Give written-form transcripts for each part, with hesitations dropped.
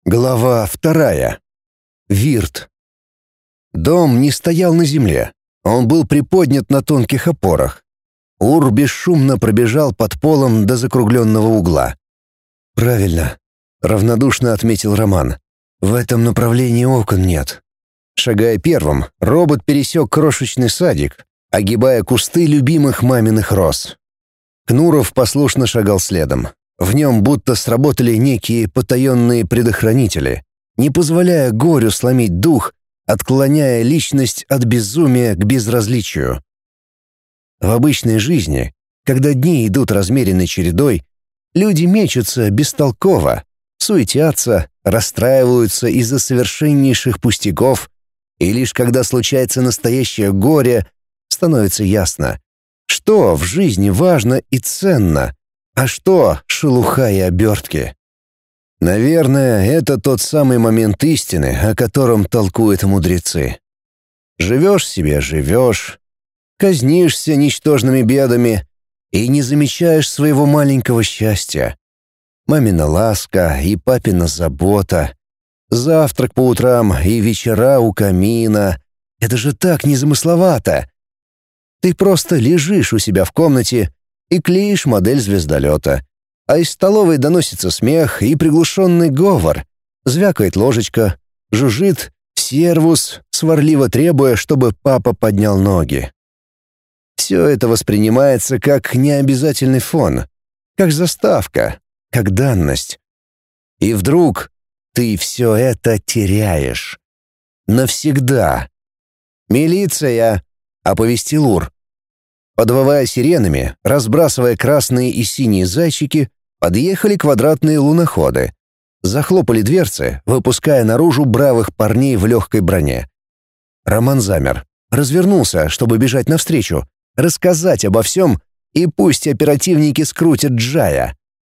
Глава 2. Вирт. Дом не стоял на земле. Он был приподнят на тонких опорах. Ур бесшумно пробежал под полом до закругленного угла. «Правильно», — равнодушно отметил Роман. «В этом направлении окон нет». Шагая первым, робот пересек крошечный садик, огибая кусты любимых маминых роз. Кнуров послушно шагал следом. В нем будто сработали некие потаенные предохранители, не позволяя горю сломить дух, отклоняя личность от безумия к безразличию. В обычной жизни, когда дни идут размеренной чередой, люди мечутся бестолково, суетятся, расстраиваются из-за совершеннейших пустяков, и лишь когда случается настоящее горе, становится ясно, что в жизни важно и ценно, а что шелуха и обертки. Наверное, это тот самый момент истины, о котором толкуют мудрецы. Живешь себе, живешь, казнишься ничтожными бедами и не замечаешь своего маленького счастья. Мамина ласка и папина забота, завтрак по утрам и вечера у камина — это же так незамысловато. Ты просто лежишь у себя в комнате и клеишь модель звездолета, а из столовой доносится смех и приглушенный говор, звякает ложечка, жужжит сервус, сварливо требуя, чтобы папа поднял ноги. Все это воспринимается как необязательный фон, как заставка, как данность. И вдруг ты все это теряешь. Навсегда. «Милиция!» — оповестил Ур. Подвывая сиренами, разбрасывая красные и синие зайчики, подъехали квадратные луноходы. Захлопали дверцы, выпуская наружу бравых парней в легкой броне. Роман замер, развернулся, чтобы бежать навстречу, рассказать обо всем, и пусть оперативники скрутят Джая.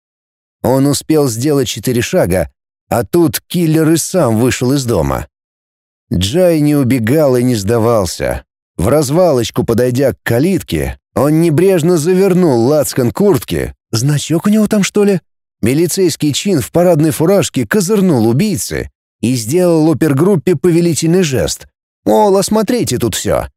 Он успел сделать 4 шага, а тут киллер и сам вышел из дома. Джай не убегал и не сдавался. В развалочку, подойдя к калитке, он небрежно завернул лацкан куртки. Значок у него там, что ли? Милицейский чин в парадной фуражке козырнул убийце и сделал опергруппе повелительный жест. Мол, осмотрите тут все.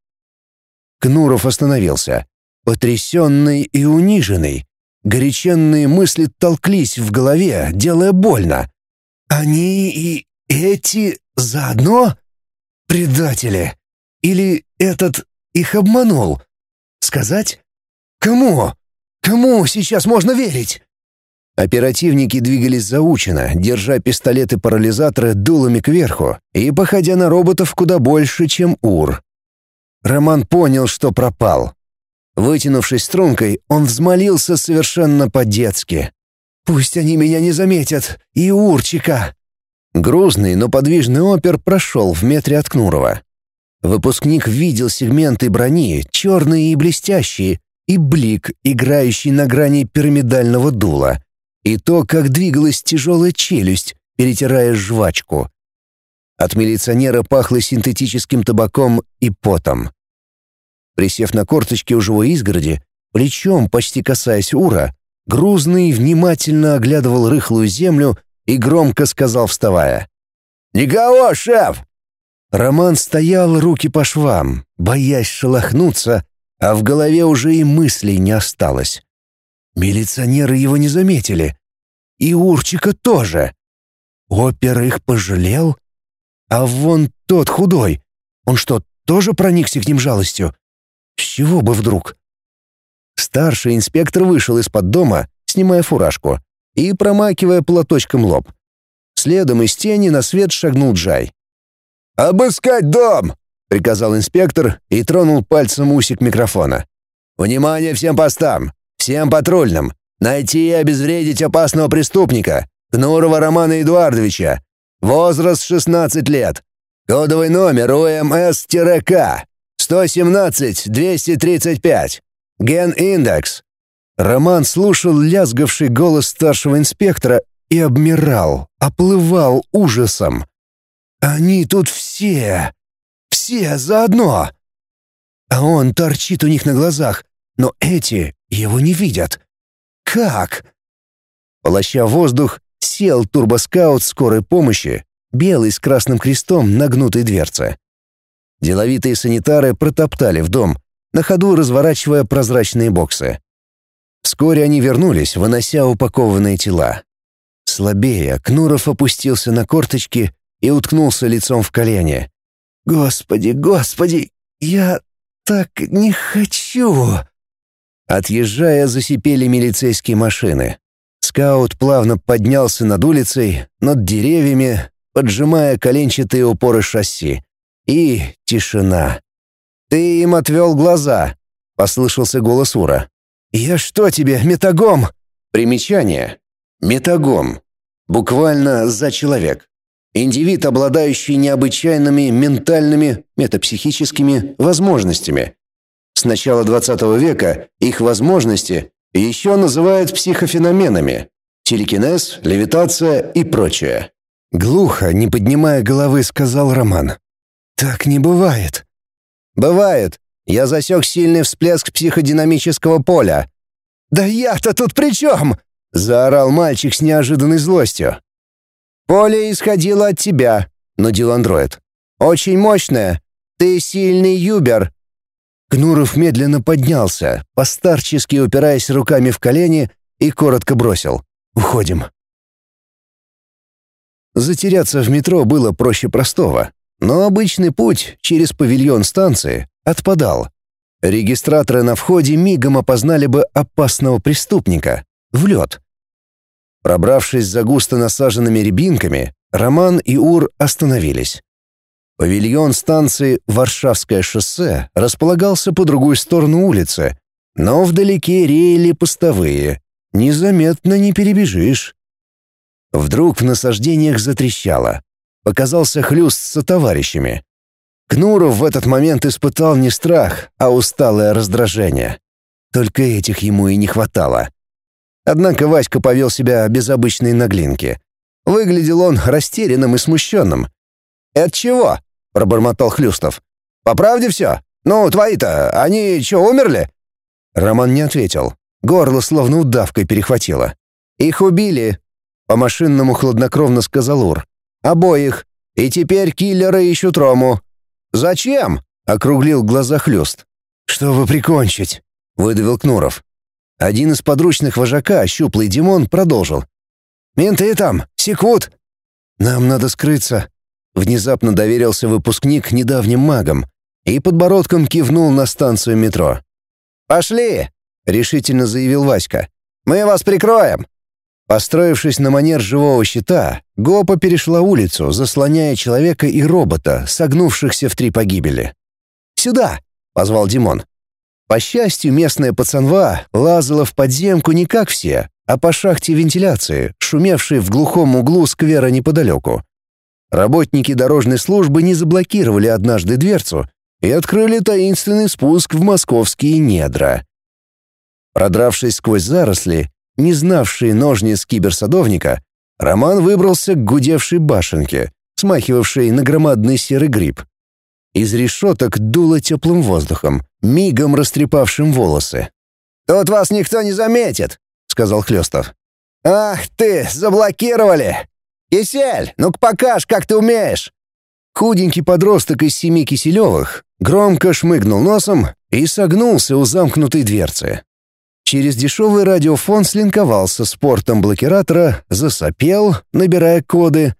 Кнуров остановился, потрясенный и униженный. Горяченные мысли толклись в голове, делая больно. Они и эти заодно? Предатели! Или этот их обманул? Сказать? Кому? Кому сейчас можно верить? Оперативники двигались заучено, держа пистолеты-парализаторы дулами кверху и походя на роботов куда больше, чем Ур. Роман понял, что пропал. Вытянувшись стрункой, он взмолился совершенно по-детски. «Пусть они меня не заметят, и Урчика!» Грузный, но подвижный опер прошел в метре от Кнурова. Выпускник видел сегменты брони, черные и блестящие, и блик, играющий на грани пирамидального дула, и то, как двигалась тяжелая челюсть, перетирая жвачку. От милиционера пахло синтетическим табаком и потом. Присев на корточки у живой изгороди, плечом почти касаясь Ура, Грузный внимательно оглядывал рыхлую землю и громко сказал, вставая: «Никого, шеф!» Роман стоял, руки по швам, боясь шелохнуться, а в голове уже и мыслей не осталось. Милиционеры его не заметили. И Урчика тоже. Опер их пожалел? А вон тот худой. Он что, тоже проникся к ним жалостью? С чего бы вдруг? Старший инспектор вышел из-под дома, снимая фуражку и промакивая платочком лоб. Следом из тени на свет шагнул Джай. «Обыскать дом!» — приказал инспектор и тронул пальцем усик микрофона. «Внимание всем постам! Всем патрульным! Найти и обезвредить опасного преступника! Кнурова Романа Эдуардовича! Возраст 16 лет! Кодовый номер УМС-К! 117-235! Ген-индекс!» Роман слушал лязгавший голос старшего инспектора и обмирал, оплывал ужасом. «Они тут все заодно!» А он торчит у них на глазах, но эти его не видят. Как? Полоща воздух, сел турбоскаут скорой помощи, белый с красным крестом на гнутой дверце. Деловитые санитары протоптали в дом, на ходу разворачивая прозрачные боксы. Вскоре они вернулись, вынося упакованные тела. Слабея, Кнуров опустился на корточки и уткнулся лицом в колени. «Господи, Господи, я так не хочу!» Отъезжая, засипели милицейские машины. Скаут плавно поднялся над улицей, над деревьями, поджимая коленчатые упоры шасси. И тишина. «Ты им отвел глаза», — послышался голос Ура. «Я что тебе, метагом?» Примечание. Метагом. Буквально «за человек». Индивид, обладающий необычайными ментальными, метапсихическими возможностями. С начала XX века их возможности еще называют психофеноменами. Телекинез, левитация и прочее. Глухо, не поднимая головы, сказал Роман. «Так не бывает». «Бывает. Я засек сильный всплеск психодинамического поля». «Да я-то тут при чем?» — заорал мальчик с неожиданной злостью. «Поле исходило от тебя», — нудил андроид. «Очень мощное. Ты сильный юбер». Кнуров медленно поднялся, постарчески упираясь руками в колени, и коротко бросил: «Уходим». Затеряться в метро было проще простого, но обычный путь через павильон станции отпадал. Регистраторы на входе мигом опознали бы опасного преступника в лед. Пробравшись за густо насаженными рябинками, Роман и Ур остановились. Павильон станции «Варшавское шоссе» располагался по другую сторону улицы, но вдалеке реяли постовые. Незаметно не перебежишь. Вдруг в насаждениях затрещало. Показался хлюст со товарищами. Кнуров в этот момент испытал не страх, а усталое раздражение. Только этих ему и не хватало. Однако Васька повел себя без обычной наглинки. Выглядел он растерянным и смущенным. «Это чего?» — пробормотал Хлюстов. «По правде все? Ну, твои-то, они что, умерли?» Роман не ответил. Горло словно удавкой перехватило. «Их убили», — по-машинному хладнокровно сказал Ур. «Обоих. И теперь киллеры ищут Рому». «Зачем?» — округлил глаза Хлюст. «Чтобы прикончить», — выдавил Кнуров. Один из подручных вожака, щуплый Димон, продолжил. «Менты там, секут!» «Нам надо скрыться», — внезапно доверился выпускник недавним магам и подбородком кивнул на станцию метро. «Пошли!» — решительно заявил Васька. «Мы вас прикроем!» Построившись на манер живого щита, Гопа перешла улицу, заслоняя человека и робота, согнувшихся в 3 погибели. «Сюда!» — позвал Димон. По счастью, местная пацанва лазала в подземку не как все, а по шахте вентиляции, шумевшей в глухом углу сквера неподалеку. Работники дорожной службы не заблокировали однажды дверцу и открыли таинственный спуск в московские недра. Продравшись сквозь заросли, не знавшие ножниц киберсадовника, Роман выбрался к гудевшей башенке, смахивавшей на громадный серый гриб. Из решеток дуло теплым воздухом, мигом растрепавшим волосы. «Тут вас никто не заметит», — сказал Хлёстов. «Ах ты, заблокировали! Кисель, ну-ка покажь, как ты умеешь!» Худенький подросток из 7 Киселевых громко шмыгнул носом и согнулся у замкнутой дверцы. Через дешевый радиофон слинковался с портом блокиратора, засопел, набирая коды.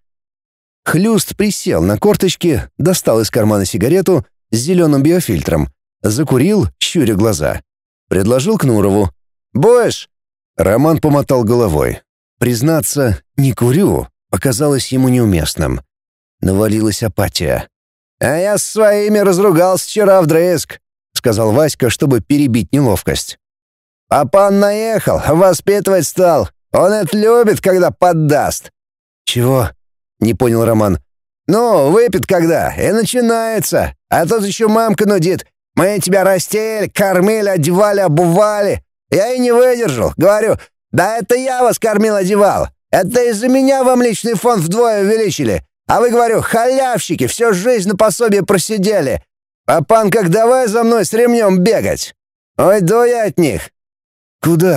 Хлюст присел на корточки, достал из кармана сигарету с зеленым биофильтром, закурил, щуря глаза. Предложил Кнурову. «Будешь?» Роман помотал головой. Признаться, «не курю» показалось ему неуместным. Навалилась апатия. «А я с своими разругался вчера вдрызг», — сказал Васька, чтобы перебить неловкость. «Папан наехал, воспитывать стал. Он это любит, когда поддаст». «Чего?» — не понял Роман. «Ну, выпит когда, и начинается. А тут еще мамка нудит. Мы тебя растели, кормили, одевали, обували. Я и не выдержал. Говорю, да это я вас кормил, одевал. Это из-за меня вам личный фонд вдвое увеличили. А вы, говорю, халявщики, всю жизнь на пособие просидели. Папан как давай за мной с ремнем бегать. Уйду я от них». «Куда?»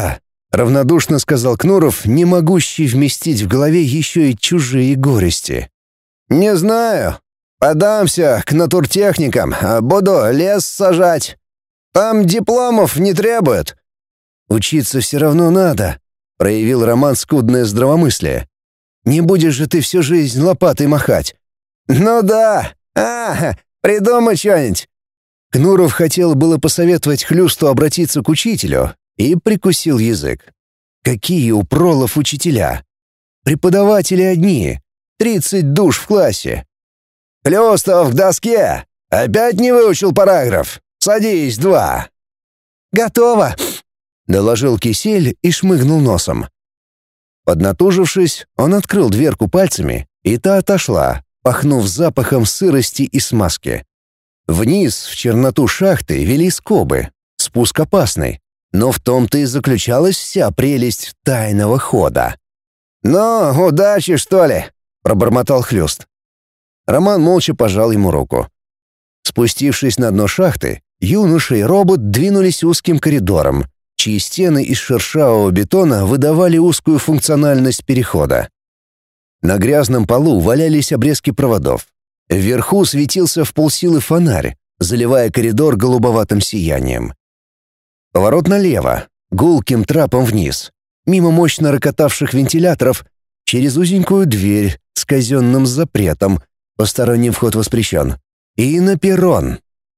равнодушно сказал Кнуров, не могущий вместить в голове еще и чужие горести. «Не знаю. Подамся к натуртехникам, буду лес сажать. Там дипломов не требуют». «Учиться все равно надо», — проявил Роман скудное здравомыслие. «Не будешь же ты всю жизнь лопатой махать». «Ну да. Придумай что-нибудь». Кнуров хотел было посоветовать Хлюсту обратиться к учителю и прикусил язык. Какие у пролов учителя? Преподаватели одни, 30 душ в классе. «Хлюстов к доске! Опять не выучил параграф? Садись, 2!» «Готово!» — доложил Кисель и шмыгнул носом. Поднатужившись, он открыл дверку пальцами, и та отошла, пахнув запахом сырости и смазки. Вниз, в черноту шахты, вели скобы. Спуск опасный, но в том-то и заключалась вся прелесть тайного хода. «Ну, удачи, что ли?» — пробормотал Хлюст. Роман молча пожал ему руку. Спустившись на дно шахты, юноша и робот двинулись узким коридором, чьи стены из шершавого бетона выдавали узкую функциональность перехода. На грязном полу валялись обрезки проводов. Вверху светился в полсилы фонарь, заливая коридор голубоватым сиянием. Поворот налево, гулким трапом вниз, мимо мощно рокотавших вентиляторов, через узенькую дверь с казенным запретом, посторонний вход воспрещен, и на перрон.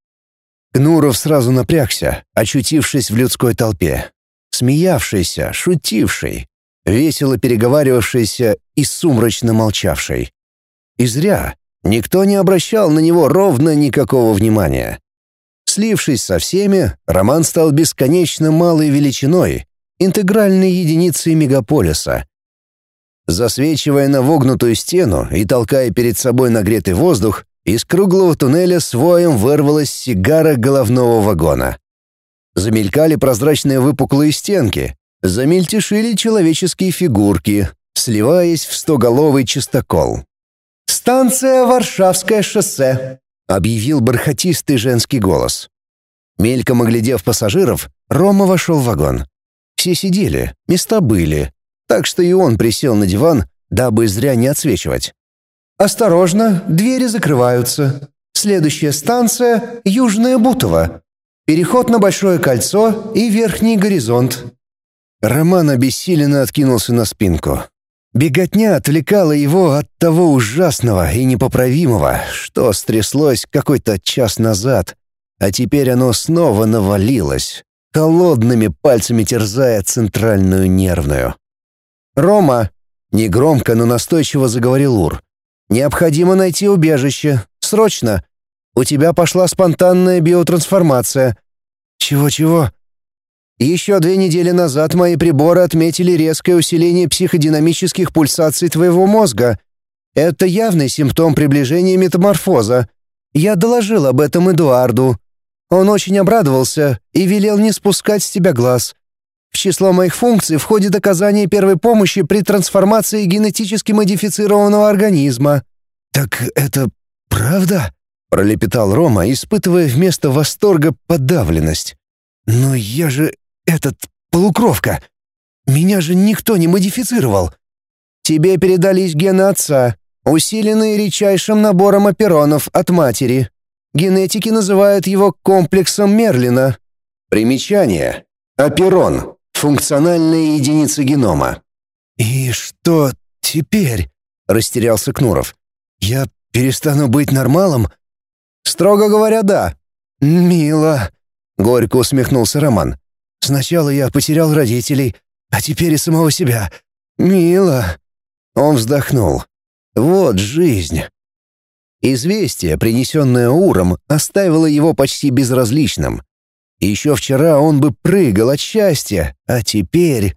Кнуров сразу напрягся, очутившись в людской толпе. Смеявшийся, шутивший, весело переговаривавшийся и сумрачно молчавший. И зря. Никто не обращал на него ровно никакого внимания. Слившись со всеми, Роман стал бесконечно малой величиной, интегральной единицей мегаполиса. Засвечивая на вогнутую стену и толкая перед собой нагретый воздух, из круглого туннеля с воем вырвалась сигара головного вагона. Замелькали прозрачные выпуклые стенки, замельтешили человеческие фигурки, сливаясь в стоголовый частокол. «Станция Варшавское шоссе», — объявил бархатистый женский голос. Мельком оглядев пассажиров, Рома вошел в вагон. Все сидели, места были, так что и он присел на диван, дабы зря не отсвечивать. «Осторожно, двери закрываются. Следующая станция — Южное Бутово. Переход на Большое кольцо и Верхний горизонт». Роман обессиленно откинулся на спинку. Беготня отвлекала его от того ужасного и непоправимого, что стряслось какой-то час назад, а теперь оно снова навалилось, холодными пальцами терзая центральную нервную. «Рома!» — негромко, но настойчиво заговорил Ур. «Необходимо найти убежище. Срочно! У тебя пошла спонтанная биотрансформация». «Чего-чего?» «Еще 2 недели назад мои приборы отметили резкое усиление психодинамических пульсаций твоего мозга. Это явный симптом приближения метаморфоза. Я доложил об этом Эдуарду. Он очень обрадовался и велел не спускать с тебя глаз. В число моих функций входит оказание первой помощи при трансформации генетически модифицированного организма». «Так это правда?» — пролепетал Рома, испытывая вместо восторга подавленность. «Но я же полукровка. Меня же никто не модифицировал». «Тебе передались гены отца, усиленные редчайшим набором оперонов от матери. Генетики называют его комплексом Мерлина». Примечание. Оперон. Функциональная единица генома. «И что теперь?» — растерялся Кнуров. «Я перестану быть нормалом?» «Строго говоря, да». «Мило», — горько усмехнулся Роман. «Сначала я потерял родителей, а теперь и самого себя. Мило». Он вздохнул. «Вот жизнь». Известие, принесенное Уром, оставило его почти безразличным. Еще вчера он бы прыгал от счастья, а теперь...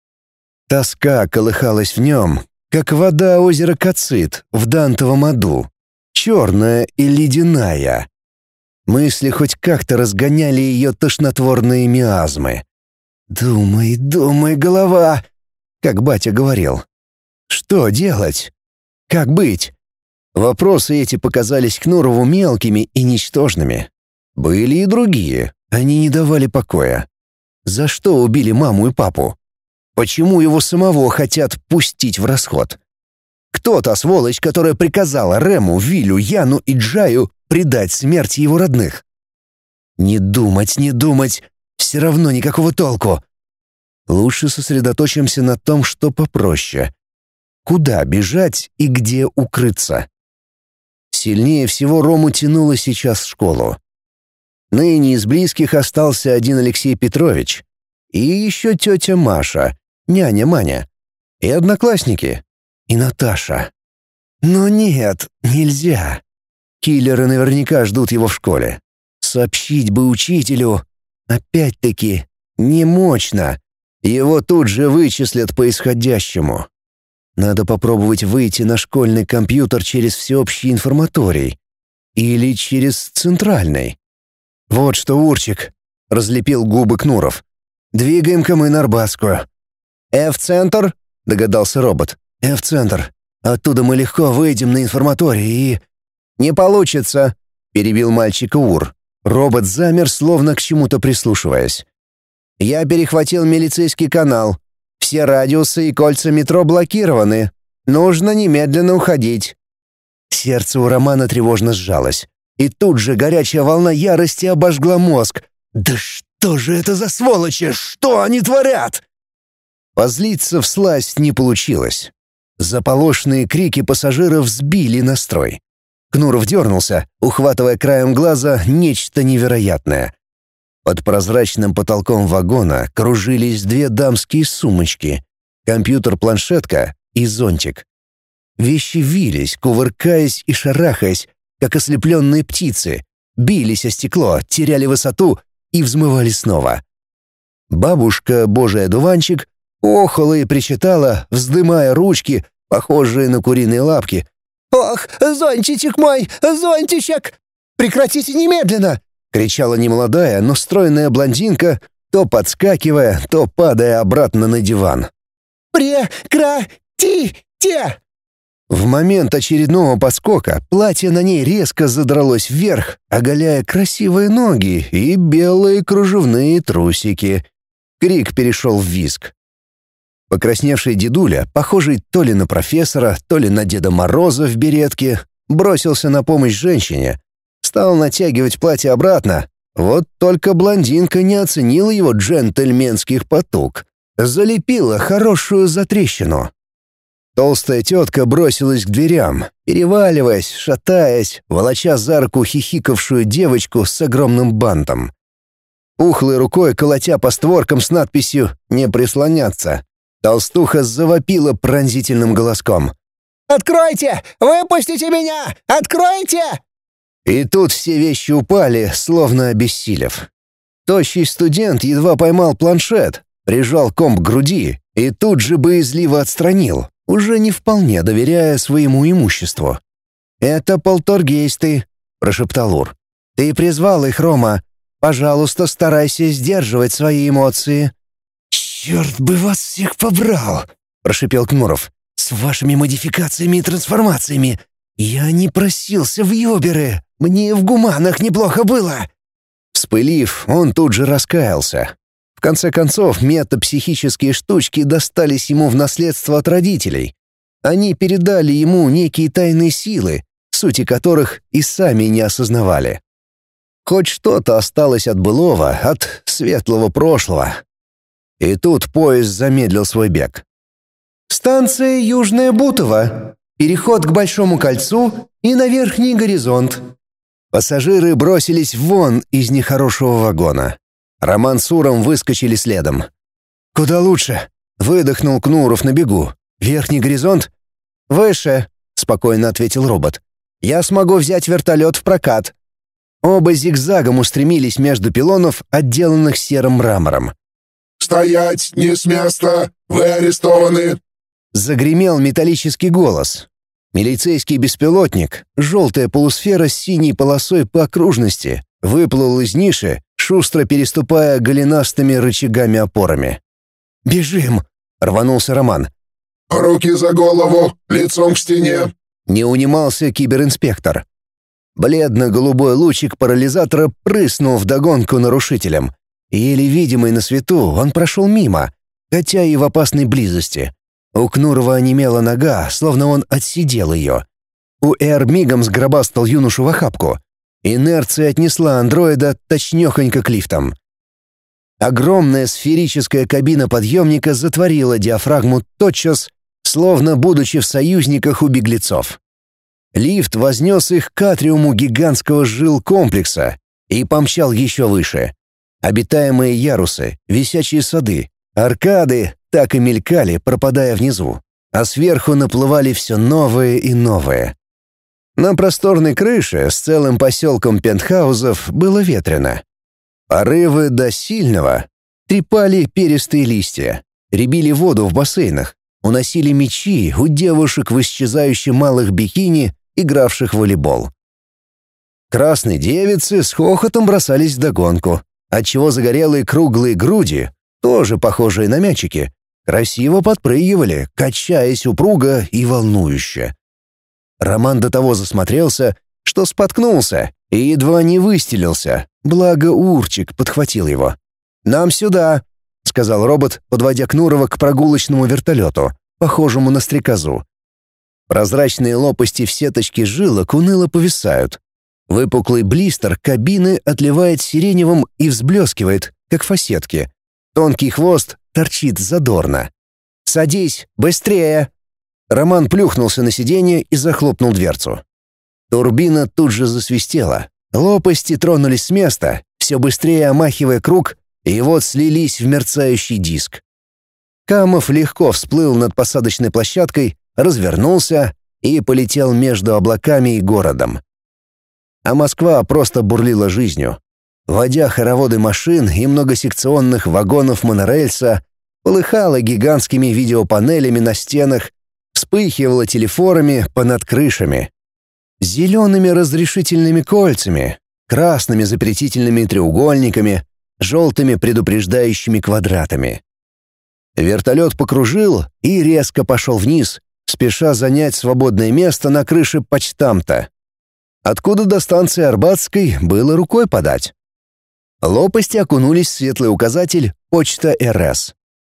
Тоска колыхалась в нем, как вода озера Кацит в Дантовом аду, черная и ледяная. Мысли хоть как-то разгоняли ее тошнотворные миазмы. «Думай, думай, голова!» как батя говорил. Что делать? Как быть? Вопросы эти показались Кнурову мелкими и ничтожными. Были и другие, они не давали покоя. За что убили маму и папу? Почему его самого хотят пустить в расход? Кто та сволочь, которая приказала Рему, Вилю, Яну и Джаю предать смерти его родных? Не думать, все равно никакого толку. Лучше сосредоточимся на том, что попроще. Куда бежать и где укрыться? Сильнее всего Рому тянуло сейчас в школу. Ныне из близких остался один Алексей Петрович. И еще тетя Маша, няня Маня. И одноклассники. И Наташа. Но нет, нельзя. Киллеры наверняка ждут его в школе. Сообщить бы учителю. Опять-таки, немощно. Его тут же вычислят по исходящему. Надо попробовать выйти на школьный компьютер через всеобщий информаторий. Или через центральный. «Вот что, Урчик», — разлепил губы Кнуров. «Двигаем-ка мы на Арбатскую». «F-центр?» — догадался робот. «F-центр. Оттуда мы легко выйдем на информаторий и...» «Не получится», — перебил мальчика Ур. Робот замер, словно к чему-то прислушиваясь. «Я перехватил милицейский канал. Все радиусы и кольца метро блокированы. Нужно немедленно уходить». Сердце у Романа тревожно сжалось. И тут же горячая волна ярости обожгла мозг. «Да что же это за сволочи? Что они творят?» Позлиться всласть не получилось. Заполошенные крики пассажиров сбили настрой. Кнуров дернулся, ухватывая краем глаза нечто невероятное. Под прозрачным потолком вагона кружились две дамские сумочки, компьютер-планшетка и зонтик. Вещи вились, кувыркаясь и шарахаясь, как ослепленные птицы, бились о стекло, теряли высоту и взмывали снова. Бабушка, божий одуванчик, охала и причитала, вздымая ручки, похожие на куриные лапки. «Ох, зонтичек мой, зонтичек! Прекратите немедленно!» — кричала немолодая, но стройная блондинка, то подскакивая, то падая обратно на диван. «Прекратите!» В момент очередного подскока платье на ней резко задралось вверх, оголяя красивые ноги и белые кружевные трусики. Крик перешел в визг. Покрасневший дедуля, похожий то ли на профессора, то ли на Деда Мороза в беретке, бросился на помощь женщине. Стал натягивать платье обратно. Вот только блондинка не оценила его джентльменских потуг. Залепила хорошую затрещину. Толстая тетка бросилась к дверям, переваливаясь, шатаясь, волоча за руку хихикавшую девочку с огромным бантом. Пухлой рукой колотя по створкам с надписью «Не прислоняться», толстуха завопила пронзительным голоском. «Откройте! Выпустите меня! Откройте!» И тут все вещи упали, словно обессилев. Тощий студент едва поймал планшет, прижал комп к груди и тут же боязливо отстранил, уже не вполне доверяя своему имуществу. «Это полтергейсты», — прошептал Ур. «Ты призвал их, Рома. Пожалуйста, старайся сдерживать свои эмоции». «Черт бы вас всех побрал!» — прошепел Кнуров. «С вашими модификациями и трансформациями. Я не просился в ёберы. Мне в гуманах неплохо было». Вспылив, он тут же раскаялся. В конце концов, метапсихические штучки достались ему в наследство от родителей. Они передали ему некие тайные силы, сути которых и сами не осознавали. Хоть что-то осталось от былого, от светлого прошлого. И тут поезд замедлил свой бег. «Станция Южная Бутово. Переход к Большому кольцу и на Верхний горизонт». Пассажиры бросились вон из нехорошего вагона. Роман с Уром выскочили следом. «Куда лучше?» — выдохнул Кнуров на бегу. «Верхний горизонт?» «Выше», — спокойно ответил робот. «Я смогу взять вертолет в прокат». Оба зигзагом устремились между пилонов, отделанных серым мрамором. «Стоять! Не с места! Вы арестованы!» Загремел металлический голос. Милицейский беспилотник, желтая полусфера с синей полосой по окружности, выплыл из ниши, шустро переступая голенастыми рычагами-опорами. «Бежим!» — рванулся Роман. «Руки за голову, лицом к стене!» — не унимался киберинспектор. Бледно-голубой лучик парализатора прыснул вдогонку нарушителям. Еле видимый на свету, он прошел мимо, хотя и в опасной близости. У Кнурова онемела нога, словно он отсидел ее. УР мигом сгробастал юношу в охапку. Инерция отнесла андроида точнёхонько к лифтам. Огромная сферическая кабина подъемника затворила диафрагму тотчас, словно будучи в союзниках у беглецов. Лифт вознес их к атриуму гигантского жилкомплекса и помчал еще выше. Обитаемые ярусы, висячие сады, аркады так и мелькали, пропадая внизу, а сверху наплывали все новые и новые. На просторной крыше с целым поселком пентхаусов было ветрено. Порывы до сильного трепали перистые листья, рябили воду в бассейнах, уносили мячи у девушек в исчезающе малых бикини, игравших в волейбол. Красные девицы с хохотом бросались вдогонку, отчего загорелые круглые груди, тоже похожие на мячики, красиво подпрыгивали, качаясь упруго и волнующе. Роман до того засмотрелся, что споткнулся и едва не выстелился, благо Урчик подхватил его. «Нам сюда», — сказал робот, подводя Кнурова к прогулочному вертолету, похожему на стрекозу. Прозрачные лопасти в сеточке жилок уныло повисают. Выпуклый блистер кабины отливает сиреневым и взблескивает, как фасетки. Тонкий хвост торчит задорно. «Садись, быстрее!» Роман плюхнулся на сиденье и захлопнул дверцу. Турбина тут же засвистела. Лопасти тронулись с места, все быстрее омахивая круг, и вот слились в мерцающий диск. Камов легко всплыл над посадочной площадкой, развернулся и полетел между облаками и городом. А Москва просто бурлила жизнью. Водя хороводы машин и многосекционных вагонов монорельса, полыхала гигантскими видеопанелями на стенах, вспыхивала телефорами понад крышами. Зелеными разрешительными кольцами, красными запретительными треугольниками, желтыми предупреждающими квадратами. Вертолет покружил и резко пошел вниз, спеша занять свободное место на крыше почтамта, откуда до станции Арбатской было рукой подать. Лопасти окунулись в светлый указатель «Почта РС».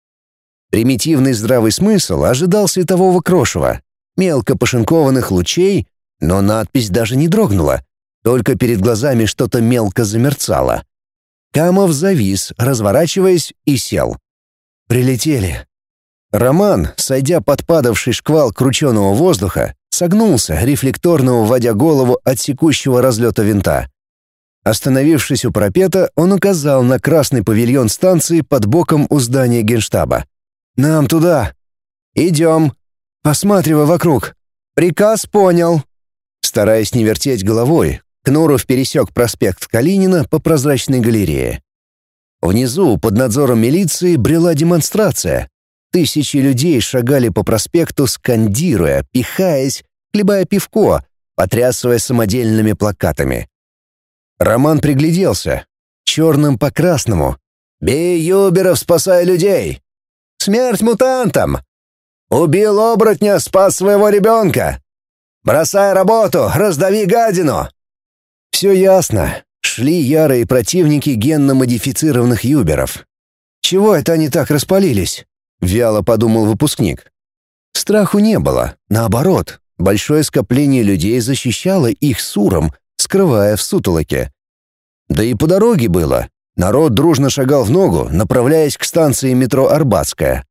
Примитивный здравый смысл ожидал светового крошева, мелко пошинкованных лучей, но надпись даже не дрогнула, только перед глазами что-то мелко замерцало. Камов завис, разворачиваясь, и сел. «Прилетели». Роман, сойдя под падавший шквал крученого воздуха, согнулся, рефлекторно уводя голову от секущего разлета винта. Остановившись у парапета, он указал на красный павильон станции под боком у здания Генштаба. «Нам туда». «Идем». «Посматривай вокруг». «Приказ понял». Стараясь не вертеть головой, Кнуров пересек проспект Калинина по прозрачной галерее. Внизу, под надзором милиции, брела демонстрация. Тысячи людей шагали по проспекту, скандируя, пихаясь, хлебая пивко, потрясывая самодельными плакатами. Роман пригляделся. Черным по красному. «Бей юберов, спасай людей!» «Смерть мутантам!» «Убил оборотня, спас своего ребенка!» «Бросай работу, раздави гадину!» Все ясно. Шли ярые противники генно-модифицированных юберов. «Чего это они так распалились?» — вяло подумал выпускник. Страху не было. Наоборот, большое скопление людей защищало их суром, скрывая в сутолоке. Да и по дороге было. Народ дружно шагал в ногу, направляясь к станции метро Арбатская.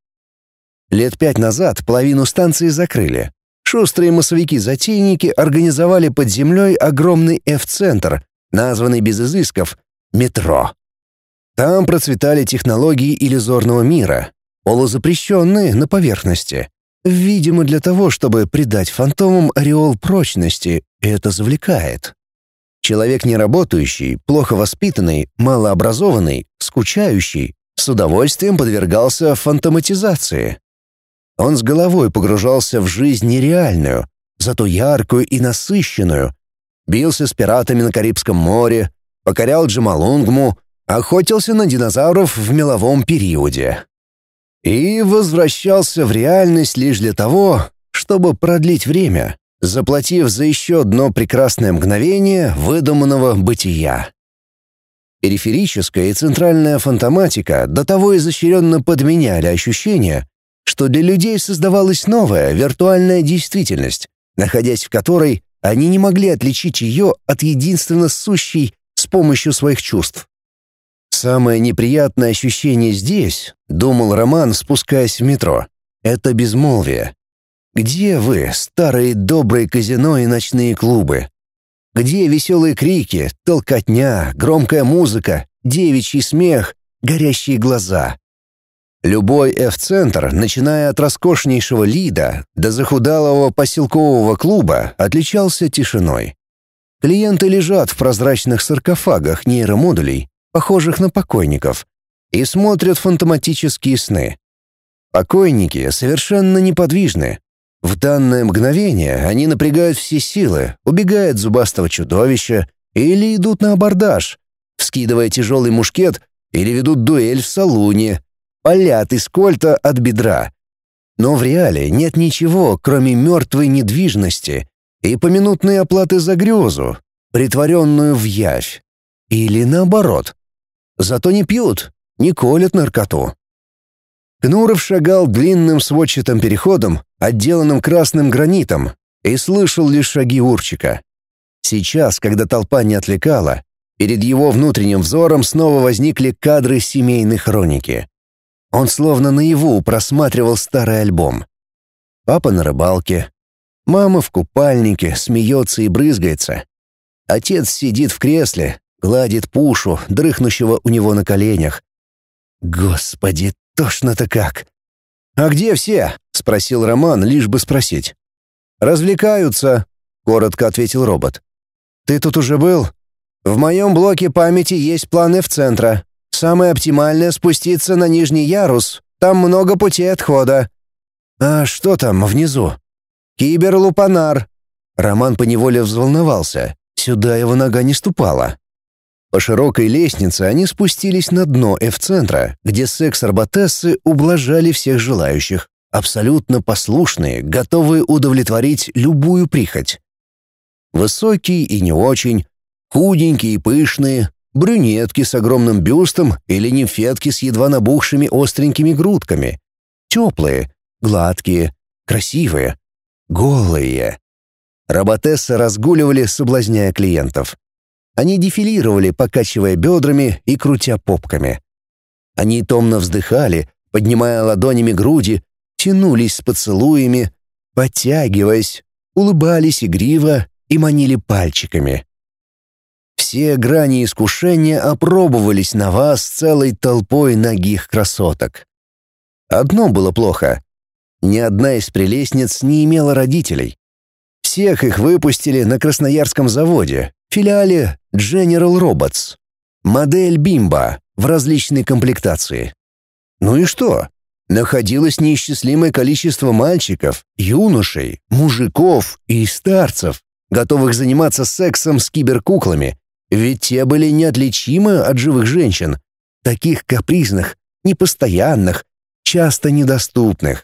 Лет 5 назад половину станции закрыли. Шустрые массовики-затейники организовали под землей огромный F-центр, названный без изысков «Метро». Там процветали технологии иллюзорного мира, полузапрещенные на поверхности. Видимо, для того, чтобы придать фантомам ореол прочности, это завлекает. Человек неработающий, плохо воспитанный, малообразованный, скучающий, с удовольствием подвергался фантоматизации. Он с головой погружался в жизнь нереальную, зато яркую и насыщенную, бился с пиратами на Карибском море, покорял Джомолунгму, охотился на динозавров в меловом периоде. И возвращался в реальность лишь для того, чтобы продлить время, заплатив за еще одно прекрасное мгновение выдуманного бытия. Периферическая и центральная фантоматика до того изощренно подменяли ощущения, что для людей создавалась новая виртуальная действительность, находясь в которой они не могли отличить ее от единственно сущей с помощью своих чувств. «Самое неприятное ощущение здесь, — думал Роман, спускаясь в метро, — это безмолвие. Где вы, старые добрые казино и ночные клубы? Где веселые крики, толкотня, громкая музыка, девичий смех, горящие глаза? Любой F-центр, начиная от роскошнейшего Лида до захудалого поселкового клуба, отличался тишиной. Клиенты лежат в прозрачных саркофагах нейромодулей, похожих на покойников, и смотрят фантоматические сны. Покойники совершенно неподвижны. В данное мгновение они напрягают все силы, убегая от зубастого чудовища или идут на абордаж, вскидывая тяжелый мушкет или ведут дуэль в салуне, палят из кольта от бедра. Но в реале нет ничего, кроме мертвой недвижности и поминутной оплаты за грезу, притворенную в явь. Или наоборот. Зато не пьют, не колят наркоту. Кнуров шагал длинным сводчатым переходом, отделанным красным гранитом, и слышал лишь шаги Урчика. Сейчас, когда толпа не отвлекала, перед его внутренним взором снова возникли кадры семейной хроники. Он словно наяву просматривал старый альбом. Папа на рыбалке, мама в купальнике, смеется и брызгается. Отец сидит в кресле, гладит Пушу, дрыхнущего у него на коленях. Господи, тошно-то как! «А где все?» — спросил Роман, лишь бы спросить. «Развлекаются», — коротко ответил робот. «Ты тут уже был? В моем блоке памяти есть план F-центра. Самое оптимальное — спуститься на нижний ярус. Там много путей отхода». «А что там внизу?» «Киберлупанар». Роман поневоле взволновался. Сюда его нога не ступала. По широкой лестнице они спустились на дно F-центра, где секс-роботессы ублажали всех желающих, абсолютно послушные, готовые удовлетворить любую прихоть. Высокие и не очень, худенькие и пышные, брюнетки с огромным бюстом или нимфетки с едва набухшими остренькими грудками, теплые, гладкие, красивые, голые. Роботессы разгуливали, соблазняя клиентов. Они дефилировали, покачивая бедрами и крутя попками. Они томно вздыхали, поднимая ладонями груди, тянулись с поцелуями, подтягиваясь, улыбались игриво и манили пальчиками. Все грани искушения опробовались на вас целой толпой нагих красоток. Одно было плохо. Ни одна из прелестниц не имела родителей. Всех их выпустили на Красноярском заводе, филиале General Robots. Модель Бимба в различной комплектации. Ну и что? Находилось неисчислимое количество мальчиков, юношей, мужиков и старцев, готовых заниматься сексом с киберкуклами, ведь те были неотличимы от живых женщин, таких капризных, непостоянных, часто недоступных.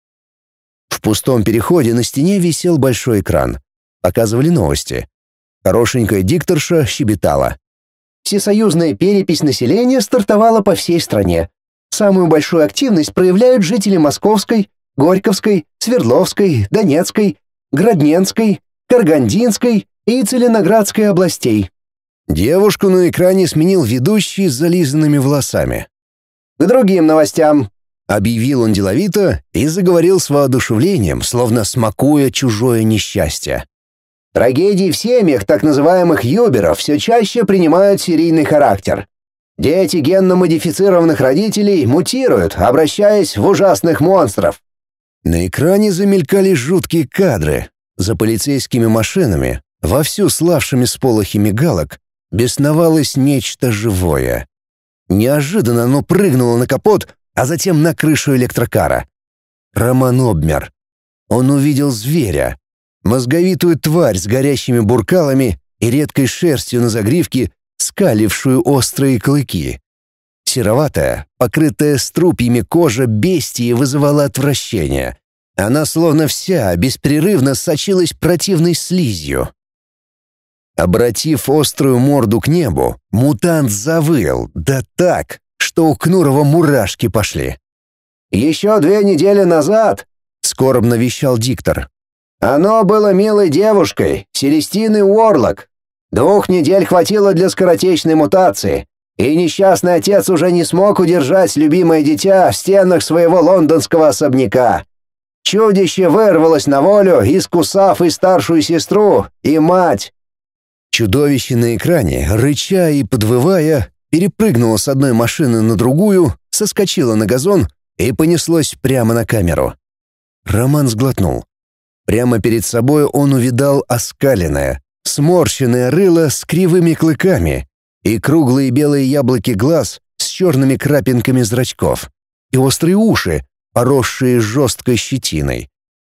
В пустом переходе на стене висел большой экран. Показывали новости. Хорошенькая дикторша щебетала. Всесоюзная перепись населения стартовала по всей стране. Самую большую активность проявляют жители Московской, Горьковской, Свердловской, Донецкой, Гродненской, Каргандинской и Целиноградской областей. Девушку на экране сменил ведущий с зализанными волосами. «К другим новостям», — объявил он деловито и заговорил с воодушевлением, словно смакуя чужое несчастье. «Трагедии в семьях так называемых юберов все чаще принимают серийный характер. Дети генно-модифицированных родителей мутируют, обращаясь в ужасных монстров». На экране замелькали жуткие кадры. За полицейскими машинами, вовсю славшими сполохи мигалок, бесновалось нечто живое. Неожиданно оно прыгнуло на капот, а затем на крышу электрокара. Роман обмер. Он увидел зверя. Мозговитую тварь с горящими буркалами и редкой шерстью на загривке, скалившую острые клыки. Сероватая, покрытая струпьями кожа бестии вызывала отвращение. Она словно вся беспрерывно сочилась противной слизью. Обратив острую морду к небу, мутант завыл, да так, что у Кнурова мурашки пошли. «Еще 2 недели назад», — скорбно вещал диктор, «оно было милой девушкой, Селестиной Уорлок. 2 недель хватило для скоротечной мутации, и несчастный отец уже не смог удержать любимое дитя в стенах своего лондонского особняка. Чудище вырвалось на волю, искусав и старшую сестру, и мать». Чудовище на экране, рыча и подвывая, перепрыгнуло с одной машины на другую, соскочило на газон и понеслось прямо на камеру. Роман сглотнул. Прямо перед собой он увидал оскаленное, сморщенное рыло с кривыми клыками и круглые белые яблоки глаз с черными крапинками зрачков и острые уши, поросшие жесткой щетиной.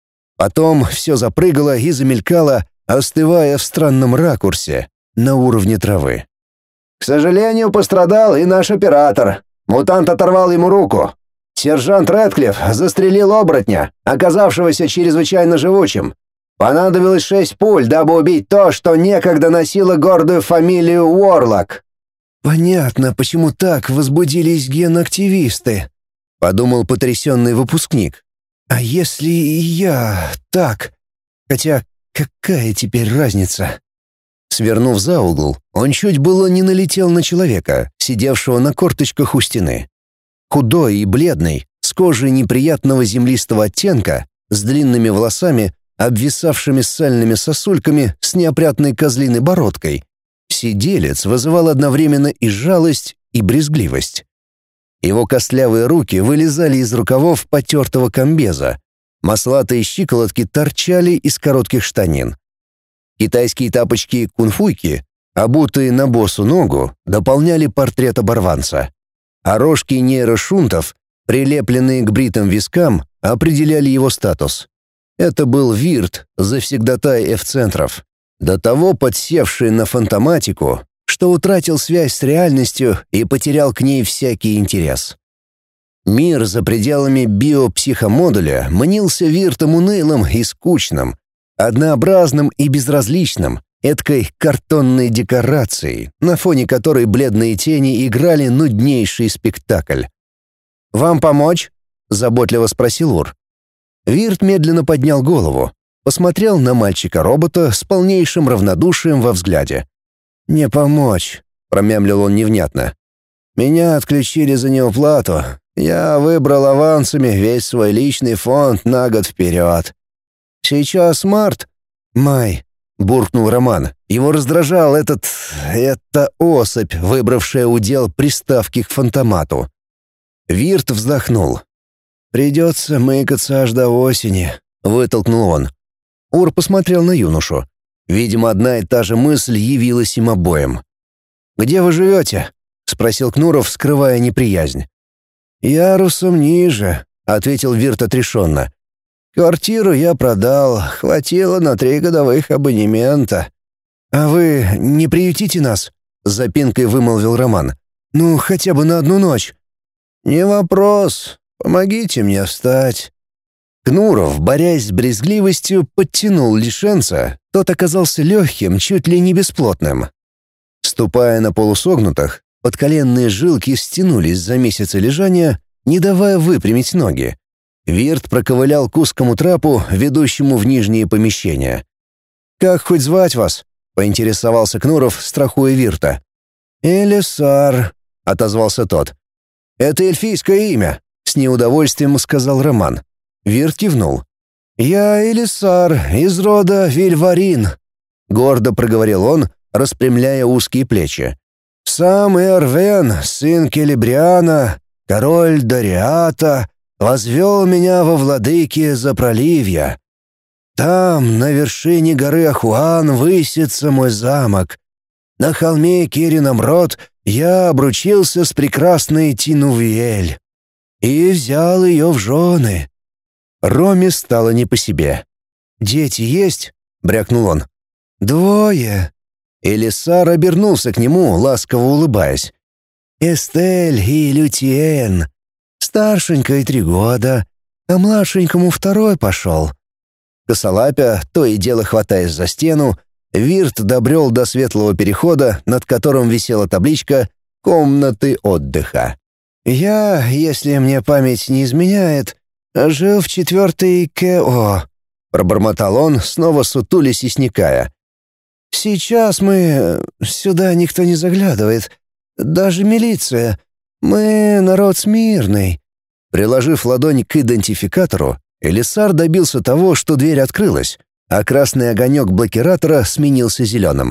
Потом все запрыгало и замелькало, остывая в странном ракурсе на уровне травы. «К сожалению, пострадал и наш оператор. Мутант оторвал ему руку. Сержант Рэдклифф застрелил оборотня, оказавшегося чрезвычайно живучим. Понадобилось 6 пуль, дабы убить то, что некогда носило гордую фамилию Уорлок». «Понятно, почему так возбудились генактивисты», — подумал потрясенный выпускник. «А если и я так? Хотя какая теперь разница?» Свернув за угол, он чуть было не налетел на человека, сидевшего на корточках у стены. Худой и бледный, с кожей неприятного землистого оттенка, с длинными волосами, обвисавшими сальными сосульками, с неопрятной козлиной бородкой, сиделец вызывал одновременно и жалость, и брезгливость. Его костлявые руки вылезали из рукавов потертого комбеза, маслатые щиколотки торчали из коротких штанин. Китайские тапочки-кунфуйки, обутые на босу ногу, дополняли портрет оборванца, а рожки нейрошунтов, прилепленные к бритым вискам, определяли его статус. Это был Вирт, завсегдатай F-центров, до того подсевший на фантоматику, что утратил связь с реальностью и потерял к ней всякий интерес. Мир за пределами биопсихомодуля мнился Виртом унылым и скучным, однообразным и безразличным, эдкой картонной декорацией, на фоне которой бледные тени играли нуднейший спектакль. «Вам помочь?» — заботливо спросил Ур. Вирт медленно поднял голову, посмотрел на мальчика-робота с полнейшим равнодушием во взгляде. «Не помочь», — промямлил он невнятно. «Меня отключили за неуплату. Я выбрал авансами весь свой личный фонд на год вперед. Сейчас март. Май», — буркнул Роман. Его раздражал эта особь, выбравшая удел приставки к фантомату. Вирт вздохнул. «Придется мыкаться аж до осени», — вытолкнул он. Ур посмотрел на юношу. Видимо, одна и та же мысль явилась им обоим. «Где вы живете?» — спросил Кнуров, скрывая неприязнь. «Ярусом ниже», — ответил Вирт отрешенно. «Квартиру я продал, хватило на 3 годовых абонемента». «А вы не приютите нас?» — с запинкой вымолвил Роман. «Ну, хотя бы на 1 ночь». «Не вопрос. Помогите мне встать». Кнуров, борясь с брезгливостью, подтянул лишенца, тот оказался легким, чуть ли не бесплотным. Ступая на полусогнутых, подколенные жилки стянулись за месяцы лежания, не давая выпрямить ноги. Вирт проковылял к узкому трапу, ведущему в нижние помещения. «Как хоть звать вас?» — поинтересовался Кнуров, страхуя Вирта. «Элисар», — отозвался тот. «Это эльфийское имя», — с неудовольствием сказал Роман. Вирт кивнул. «Я Элисар, из рода Вильварин», — гордо проговорил он, распрямляя узкие плечи. «Сам Эрвен, сын Келебриана, король Дориата, возвел меня во владыки Запроливья. Там, на вершине горы Ахуан, высится мой замок. На холме Киринамрод я обручился с прекрасной Тинувиэль и взял ее в жены». Роме стало не по себе. «Дети есть?» — брякнул он. «2». Элисар обернулся к нему, ласково улыбаясь. «Эстель и Лютиен. Старшенькой 3 года, а младшенькому 2 пошел». Косолапя, то и дело хватаясь за стену, Вирт добрел до светлого перехода, над которым висела табличка «Комнаты отдыха». «Я, если мне память не изменяет, жил в 4-й КО», — пробормотал он, снова сутулясь и сникая. «Сейчас сюда никто не заглядывает, даже милиция. Мы народ смирный». Приложив ладонь к идентификатору, Элисар добился того, что дверь открылась, а красный огонек блокиратора сменился зеленым.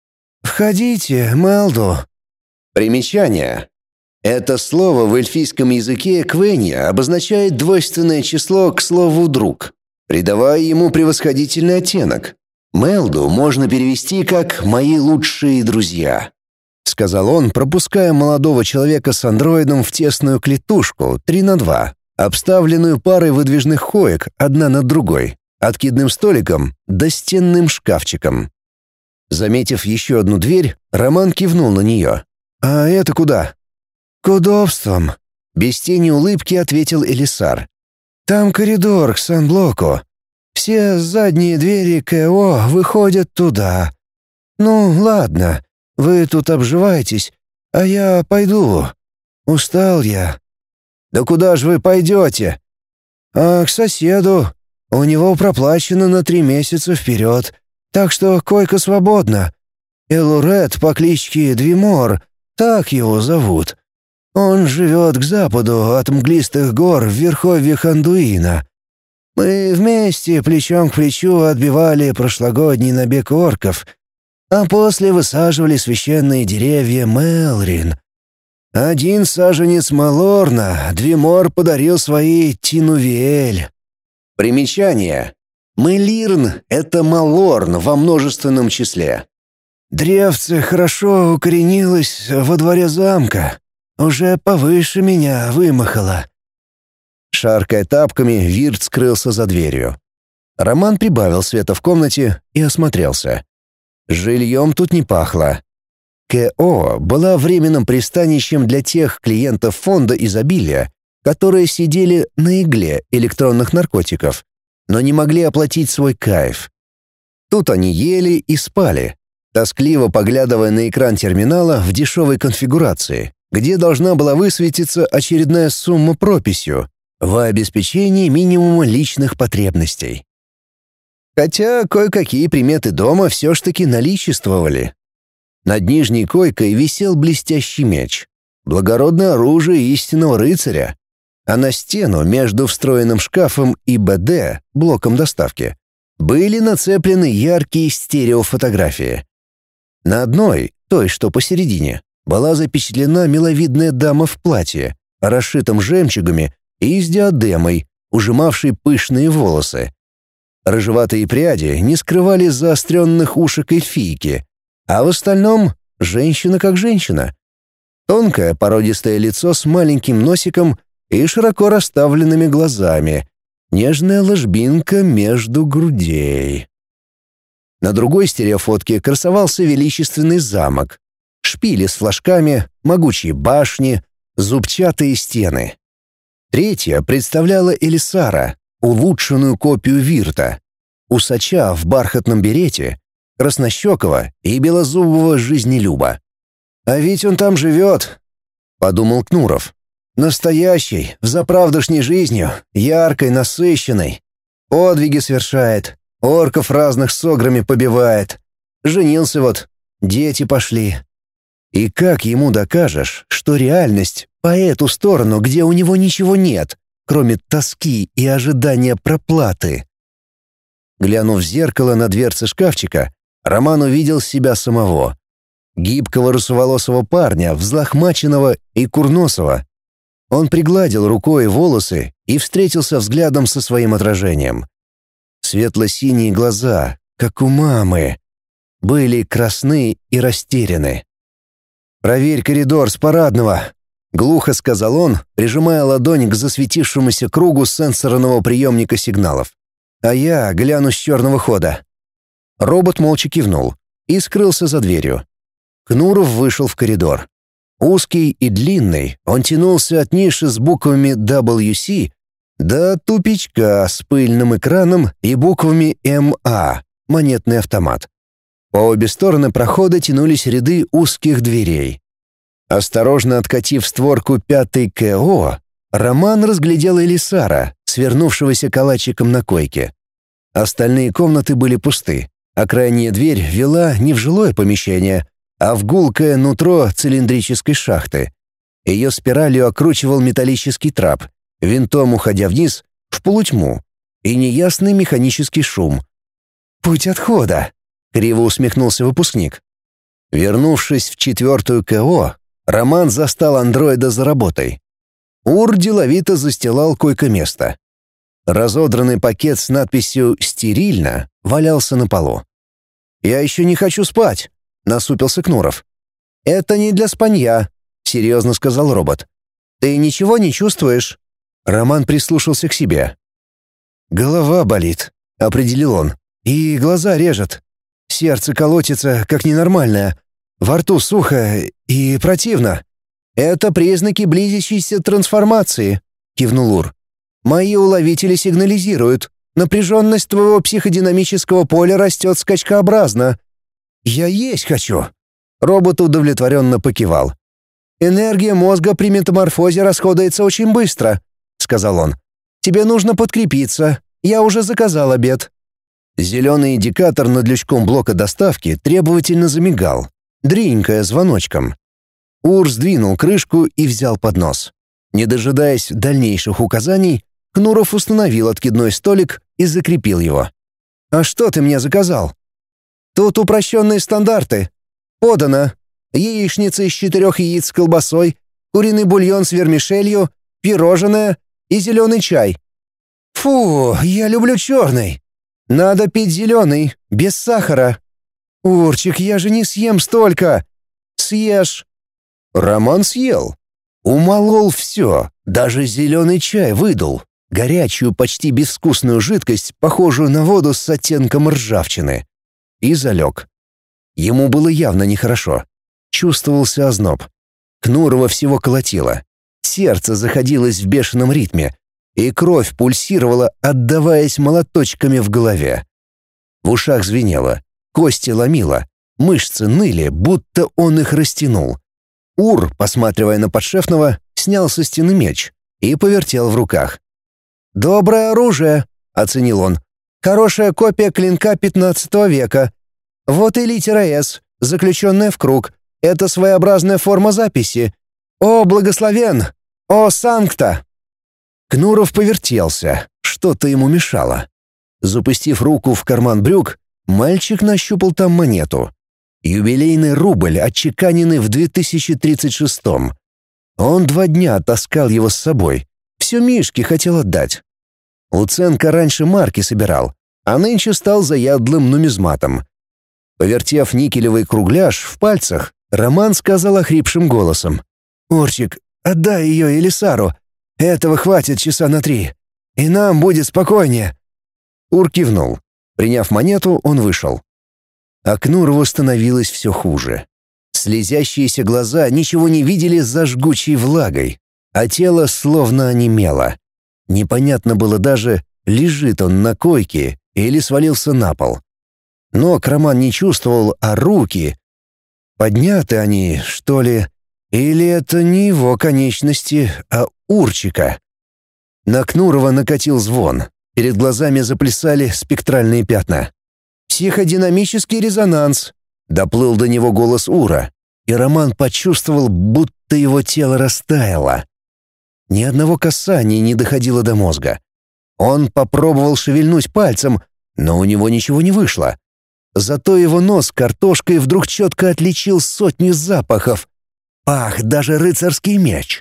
«Входите, Мелду». Примечание. Это слово в эльфийском языке квенья обозначает двойственное число к слову «друг», придавая ему превосходительный оттенок. Мелду можно перевести как «мои лучшие друзья», — сказал он, пропуская молодого человека с андроидом в тесную клетушку 3x2, обставленную парой выдвижных коек одна над другой, откидным столиком да стенным шкафчиком. Заметив еще одну дверь, Роман кивнул на нее. «А это куда?» «К удобствам», — без тени улыбки ответил Элисар. «Там коридор к санблоку. Все задние двери КО выходят туда. Ну, ладно, вы тут обживаетесь, а я пойду. Устал я». «Да куда же вы пойдете?» «А к соседу. У него проплачено на 3 месяца вперед, так что койка свободна. Элурет по кличке Двимор, так его зовут. Он живет к западу от мглистых гор в верховье Хандуина. Мы вместе, плечом к плечу, отбивали прошлогодний набег орков, а после высаживали священные деревья Мелрин. 1 саженец Малорна Двимор подарил своей Тинувиэль». Примечание. Мелирн — это Малорн во множественном числе. «Древце хорошо укоренилось во дворе замка. Уже повыше меня вымахало». Шаркая тапками, Вирт скрылся за дверью. Роман прибавил света в комнате и осмотрелся. Жильем тут не пахло. КО была временным пристанищем для тех клиентов фонда изобилия, которые сидели на игле электронных наркотиков, но не могли оплатить свой кайф. Тут они ели и спали, тоскливо поглядывая на экран терминала в дешевой конфигурации, где должна была высветиться очередная сумма прописью во обеспечении минимума личных потребностей. Хотя кое-какие приметы дома все ж таки наличествовали. Над нижней койкой висел блестящий меч, благородное оружие истинного рыцаря, а на стену между встроенным шкафом и БД, блоком доставки, были нацеплены яркие стереофотографии. На одной, той, что посередине, была запечатлена миловидная дама в платье, расшитом жемчугами и с диадемой, ужимавшей пышные волосы. Рыжеватые пряди не скрывали заостренных ушек эльфийки, а в остальном — женщина как женщина. Тонкое породистое лицо с маленьким носиком и широко расставленными глазами, нежная ложбинка между грудей. На другой стереофотке красовался величественный замок, шпили с флажками, могучие башни, зубчатые стены. Третья представляла Элисара, улучшенную копию Вирта, усача в бархатном берете, краснощекого и белозубого жизнелюба. «А ведь он там живет», — подумал Кнуров. «Настоящий, взаправдошней жизнью, яркой, насыщенной. Подвиги совершает, орков разных с ограми побивает. Женился вот, дети пошли. И как ему докажешь, что реальность по эту сторону, где у него ничего нет, кроме тоски и ожидания проплаты?» Глянув в зеркало на дверце шкафчика, Роман увидел себя самого. Гибкого русоволосого парня, взлохмаченного и курносого. Он пригладил рукой волосы и встретился взглядом со своим отражением. Светло-синие глаза, как у мамы, были красны и растеряны. «Проверь коридор с парадного», — глухо сказал он, прижимая ладонь к засветившемуся кругу сенсорного приемника сигналов. «А я гляну с черного хода». Робот молча кивнул и скрылся за дверью. Кнуров вышел в коридор. Узкий и длинный, он тянулся от ниши с буквами WC до тупичка с пыльным экраном и буквами МА, монетный автомат. По обе стороны прохода тянулись ряды узких дверей. Осторожно откатив створку 5-й КО, Роман разглядел Элисара, свернувшегося калачиком на койке. Остальные комнаты были пусты, а крайняя дверь вела не в жилое помещение, а в гулкое нутро цилиндрической шахты. Ее спиралью окручивал металлический трап, винтом уходя вниз в полутьму, и неясный механический шум. «Путь отхода!» — криво усмехнулся выпускник. Вернувшись в 4-ю КО, Роман застал андроида за работой. Ур деловито застилал койко-место. Разодранный пакет с надписью «Стерильно» валялся на полу. «Я еще не хочу спать», — насупился Кнуров. «Это не для спанья», — серьезно сказал робот. «Ты ничего не чувствуешь?» Роман прислушался к себе. «Голова болит», — определил он, — «и глаза режет. Сердце колотится, как ненормальное. Во рту сухо и противно». «Это признаки близящейся трансформации», — кивнул Ур. «Мои уловители сигнализируют. Напряженность твоего психодинамического поля растет скачкообразно». «Я есть хочу». Робот удовлетворенно покивал. «Энергия мозга при метаморфозе расходуется очень быстро», — сказал он. «Тебе нужно подкрепиться. Я уже заказал обед». Зеленый индикатор над лючком блока доставки требовательно замигал, дринькая звоночком. Ур сдвинул крышку и взял поднос. Не дожидаясь дальнейших указаний, Кнуров установил откидной столик и закрепил его. «А что ты мне заказал?» «Тут упрощенные стандарты. Подано. Яичница из 4 яиц с колбасой, куриный бульон с вермишелью, пирожное и зеленый чай». «Фу, я люблю черный. Надо пить зеленый, без сахара». «Урчик, я же не съем столько». «Съешь». Роман съел. Умолол все, даже зеленый чай выдул. Горячую, почти безвкусную жидкость, похожую на воду с оттенком ржавчины. И залег. Ему было явно нехорошо. Чувствовался озноб. Кнурова всего колотило. Сердце заходилось в бешеном ритме, и кровь пульсировала, отдаваясь молоточками в голове. В ушах звенело, кости ломило, мышцы ныли, будто он их растянул. Ур, посматривая на подшефного, снял со стены меч и повертел в руках. «Доброе оружие», — оценил он. «Хорошая копия клинка 15 века. Вот и литера «С», заключенная в круг. Это своеобразная форма записи. О, благословен! О, санкта!» Кнуров повертелся, что-то ему мешало. Запустив руку в карман брюк, мальчик нащупал там монету. Юбилейный рубль, отчеканенный в 2036-м. Он 2 дня таскал его с собой. Все Мишке хотел отдать. Луценко раньше марки собирал, а нынче стал заядлым нумизматом. Повертев никелевый кругляш в пальцах, Роман сказал охрипшим голосом. «Урчик, отдай ее Элисару. Этого хватит часа на 3. И нам будет спокойнее». Ур кивнул. Приняв монету, он вышел. А Кнурову становилось все хуже. Слезящиеся глаза ничего не видели за жгучей влагой, а тело словно онемело. Непонятно было даже, лежит он на койке или свалился на пол. Ног Роман не чувствовал, а руки... Подняты они, что ли? Или это не его конечности, а Урчика? На Кнурова накатил звон. Перед глазами заплясали спектральные пятна. «Психодинамический резонанс», — доплыл до него голос Ура, и Роман почувствовал, будто его тело растаяло. Ни одного касания не доходило до мозга. Он попробовал шевельнуть пальцем, но у него ничего не вышло. Зато его нос картошкой вдруг четко отличил сотни запахов. Пах даже рыцарский меч.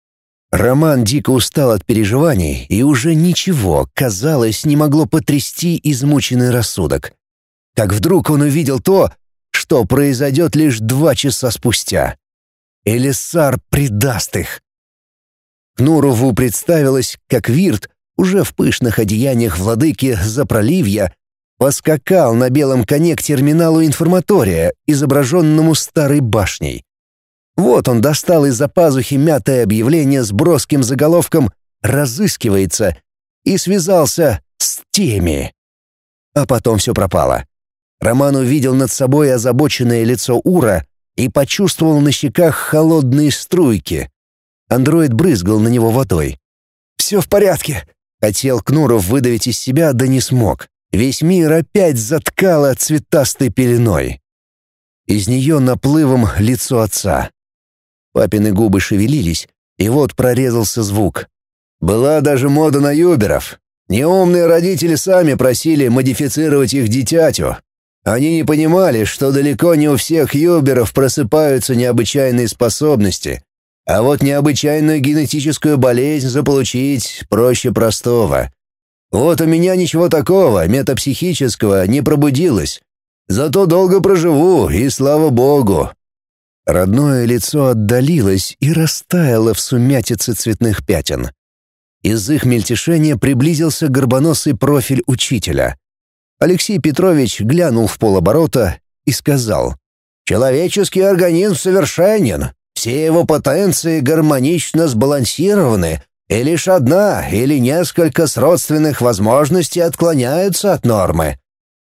Роман дико устал от переживаний, и уже ничего, казалось, не могло потрясти измученный рассудок. Как вдруг он увидел то, что произойдет лишь 2 часа спустя. Элисар предаст их. Кнурову представилось, как Вирт, уже в пышных одеяниях владыки Запроливья, поскакал на белом коне к терминалу информатория, изображенному старой башней. Вот он достал из-за пазухи мятое объявление с броским заголовком «Разыскивается» и связался с теми. А потом все пропало. Роман увидел над собой озабоченное лицо Ура и почувствовал на щеках холодные струйки. Андроид брызгал на него водой. «Все в порядке!» Хотел Кнуров выдавить из себя, да не смог. Весь мир опять заткало цветастой пеленой. Из нее наплывом лицо отца. Папины губы шевелились, и вот прорезался звук. Была даже мода на юберов. Неумные родители сами просили модифицировать их дитятю. Они не понимали, что далеко не у всех юберов просыпаются необычайные способности, а вот необычайную генетическую болезнь заполучить проще простого. Вот у меня ничего такого, метапсихического, не пробудилось. Зато долго проживу, и слава богу. Родное лицо отдалилось и растаяло в сумятице цветных пятен. Из их мельтешения приблизился горбоносый профиль учителя. Алексей Петрович глянул в полоборота и сказал: «Человеческий организм совершенен, все его потенции гармонично сбалансированы, и лишь одна или несколько сродственных возможностей отклоняются от нормы.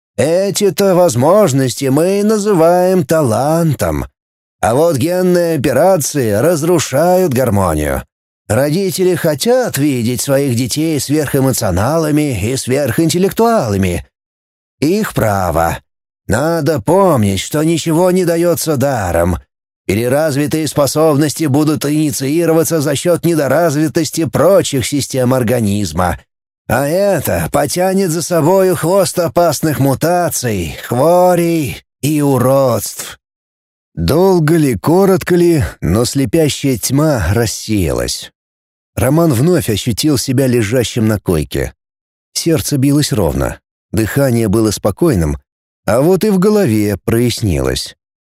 Эти-то возможности мы называем талантом. А вот генные операции разрушают гармонию. Родители хотят видеть своих детей сверхэмоционалами и сверхинтеллектуалами. Их право. Надо помнить, что ничего не дается даром. Переразвитые способности будут инициироваться за счет недоразвитости прочих систем организма. А это потянет за собою хвост опасных мутаций, хворей и уродств». Долго ли, коротко ли, но слепящая тьма рассеялась. Роман вновь ощутил себя лежащим на койке. Сердце билось ровно, дыхание было спокойным, а вот и в голове прояснилось.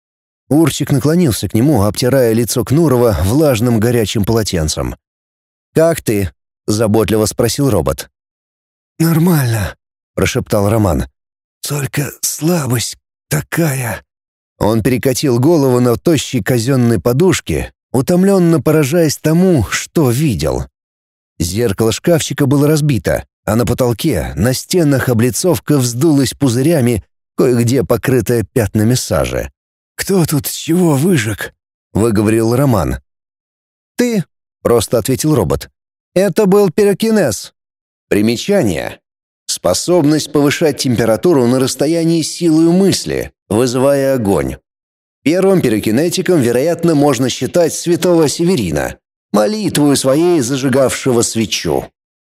Урчик наклонился к нему, обтирая лицо Кнурова влажным горячим полотенцем. «Как ты?» — заботливо спросил робот. «Нормально», — прошептал Роман. «Только слабость такая». Он перекатил голову на тощей казенной подушке, утомленно поражаясь тому, что видел. Зеркало шкафчика было разбито, а на потолке, на стенах облицовка вздулась пузырями, кое-где покрытая пятнами сажи. «Кто тут чего выжег?» — выговорил Роман. «Ты», — просто ответил робот. «Это был пирокинез». Примечание. Способность повышать температуру на расстоянии силой мысли, вызывая огонь. Первым пирокинетиком, вероятно, можно считать святого Северина, молитвою своей зажигавшего свечу.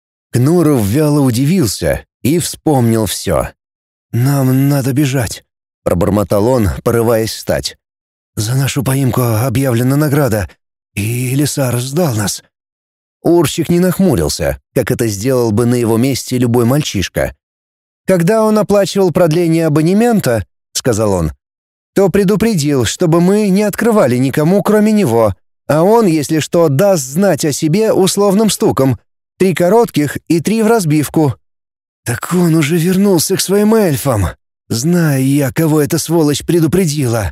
Кнуров вяло удивился и вспомнил все. «Нам надо бежать», — пробормотал он, порываясь встать. «За нашу поимку объявлена награда, и Лисар сдал нас». Урчик не нахмурился, как это сделал бы на его месте любой мальчишка. «Когда он оплачивал продление абонемента, — сказал он, — то предупредил, чтобы мы не открывали никому, кроме него, а он, если что, даст знать о себе условным стуком. 3 коротких и 3 в разбивку». «Так он уже вернулся к своим эльфам. Знаю я, кого эта сволочь предупредила».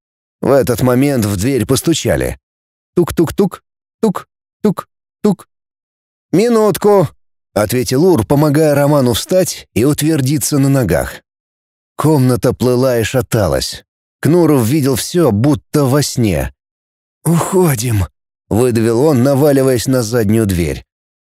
В этот момент в дверь постучали. Тук-тук-тук, тук-тук. Тук. «Минутку», — ответил Ур, помогая Роману встать и утвердиться на ногах. Комната плыла и шаталась. Кнуров видел все, будто во сне. «Уходим», — выдавил он, наваливаясь на заднюю дверь.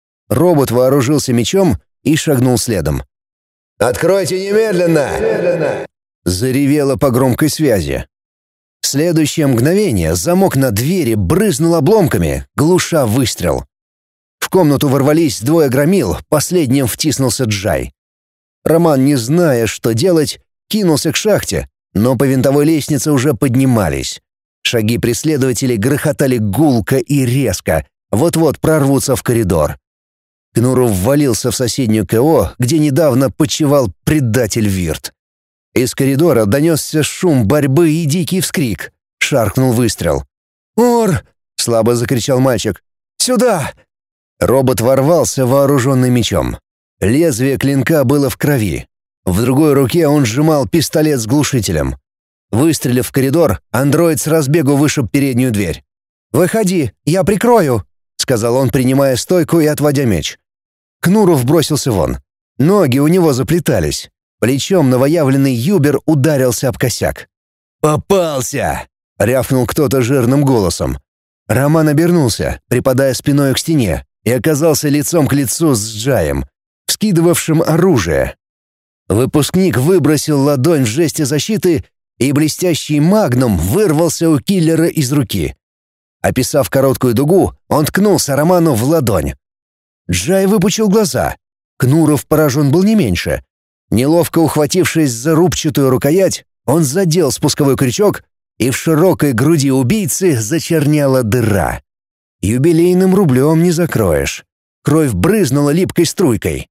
Робот вооружился мечом и шагнул следом. «Откройте немедленно!» — заревело по громкой связи. В следующее мгновение замок на двери брызнул обломками, глуша выстрел. В комнату ворвались 2 громил, последним втиснулся Джай. Роман, не зная, что делать, кинулся к шахте, но по винтовой лестнице уже поднимались. Шаги преследователей грохотали гулко и резко, вот-вот прорвутся в коридор. Кнуров ввалился в соседнюю КО, где недавно почивал предатель Вирт. Из коридора донесся шум борьбы и дикий вскрик. Шаркнул выстрел. «Ор!» — слабо закричал мальчик. «Сюда!» Робот ворвался, вооруженный мечом. Лезвие клинка было в крови. В другой руке он сжимал пистолет с глушителем. Выстрелив в коридор, андроид с разбегу вышиб переднюю дверь. «Выходи, я прикрою», — сказал он, принимая стойку и отводя меч. Кнуров бросился вон. Ноги у него заплетались. Плечом новоявленный Юбер ударился об косяк. «Попался!» — рявкнул кто-то жирным голосом. Роман обернулся, припадая спиной к стене, и оказался лицом к лицу с Джаем, вскидывавшим оружие. Выпускник выбросил ладонь в жесте защиты, и блестящий магнум вырвался у киллера из руки. Описав короткую дугу, он ткнулся Роману в ладонь. Джай выпучил глаза. Кнуров поражен был не меньше. Неловко ухватившись за рубчатую рукоять, он задел спусковой крючок, и в широкой груди убийцы зачернела дыра. Юбилейным рублем не закроешь. Кровь брызнула липкой струйкой.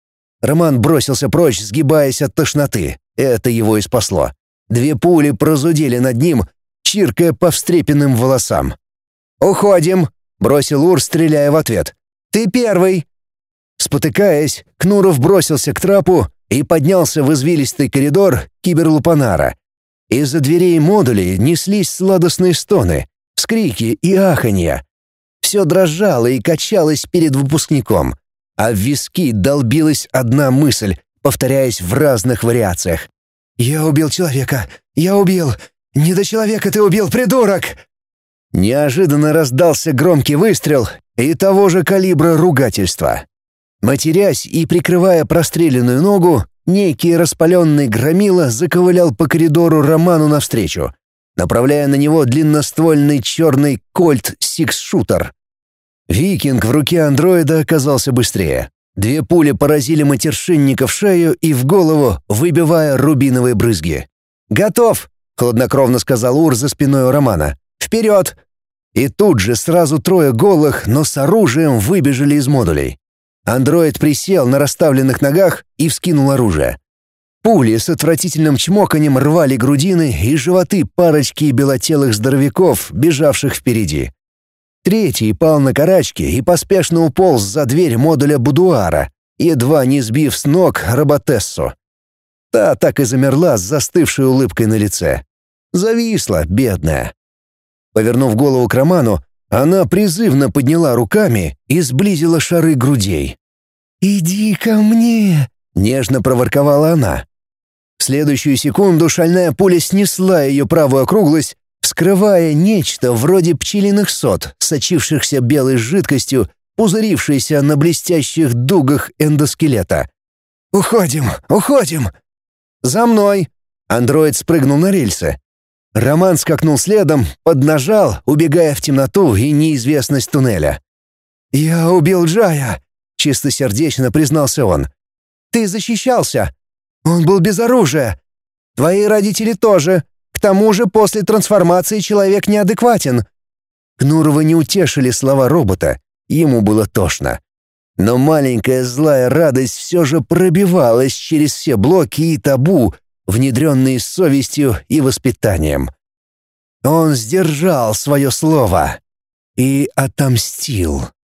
Роман бросился прочь, сгибаясь от тошноты. Это его и спасло. 2 пули прозудели над ним, чиркая по встрепанным волосам. «Уходим!» — бросил Ур, стреляя в ответ. «Ты первый!» Спотыкаясь, Кнуров бросился к трапу и поднялся в извилистый коридор киберлупанара. Из-за дверей модулей неслись сладостные стоны, вскрики и аханья. Все дрожало и качалось перед выпускником, а в виски долбилась одна мысль, повторяясь в разных вариациях. «Я убил человека! Я убил! Не до человека ты убил, придурок!» Неожиданно раздался громкий выстрел и того же калибра ругательства. Матерясь и прикрывая простреленную ногу, некий распаленный громила заковылял по коридору Роману навстречу, направляя на него длинноствольный черный кольт-сикс-шутер. Викинг в руке андроида оказался быстрее. 2 пули поразили матершинника в шею и в голову, выбивая рубиновые брызги. «Готов!» — хладнокровно сказал Ур за спиной у Романа. «Вперед!» И тут же сразу 3 голых, но с оружием выбежали из модулей. Андроид присел на расставленных ногах и вскинул оружие. Пули с отвратительным чмоканьем рвали грудины и животы парочки белотелых здоровяков, бежавших впереди. 3 пал на карачки и поспешно уполз за дверь модуля будуара, едва не сбив с ног роботессу. Та так и замерла с застывшей улыбкой на лице. Зависла, бедная. Повернув голову к Роману, она призывно подняла руками и сблизила шары грудей. «Иди ко мне!» — нежно проворковала она. В следующую секунду шальная пуля снесла ее правую округлость, вскрывая нечто вроде пчелиных сот, сочившихся белой жидкостью, пузырившейся на блестящих дугах эндоскелета. «Уходим! Уходим!» «За мной!» — андроид спрыгнул на рельсы. Роман скакнул следом, поднажал, убегая в темноту и неизвестность туннеля. «Я убил Джая!» — чистосердечно признался он. «Ты защищался! Он был без оружия! Твои родители тоже! К тому же после трансформации человек неадекватен!» Кнурова не утешили слова робота, ему было тошно. Но маленькая злая радость все же пробивалась через все блоки и табу, внедренные совестью и воспитанием. Он сдержал свое слово и отомстил.